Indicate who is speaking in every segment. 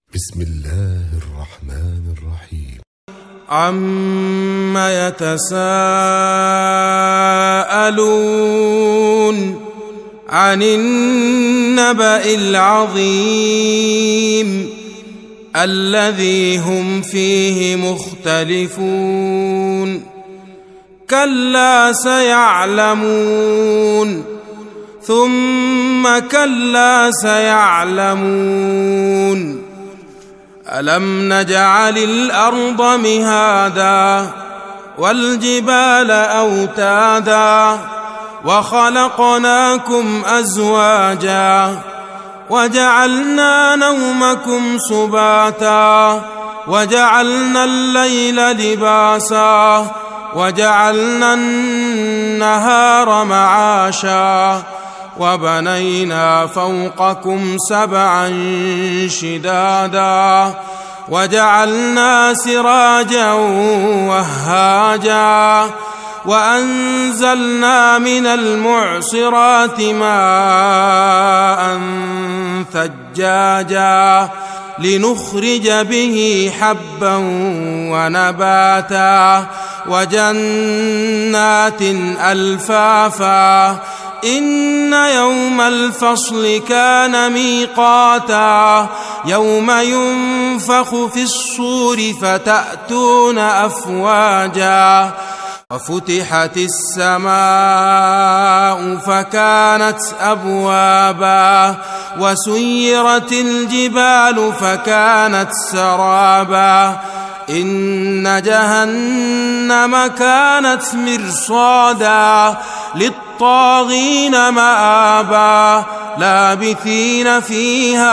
Speaker 1: بسم الله الرحمن الرحيم.
Speaker 2: عم يتساءلون عن النبأ العظيم الذي هم فيه مختلفون كلا سيعلمون ثم كلا سيعلمون ألم نجعل الأرض مهادا والجبال أوتادا وخلقناكم أزواجا وجعلنا نومكم سباتا وجعلنا الليل لباسا وجعلنا النهار معاشا وبنينا فوقكم سبعا شدادا وجعلنا سراجا وهاجا وأنزلنا من المعصرات ماء ثجاجا لنخرج به حبا ونباتا وجنات ألفافا إن يوم الفصل كان ميقاتا يوم ينفخ في الصور فتأتون أفواجا وفتحت السماء فكانت أبوابا وسيرت الجبال فكانت سرابا إن جهنم كانت مرصادا للطاغين مآبا لابثين فيها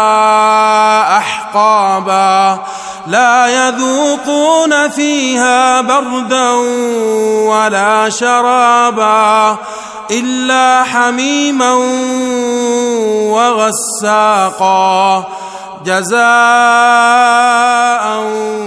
Speaker 2: أحقابا لا يذوقون فيها بردا ولا شرابا إلا حميما وغساقا جزاء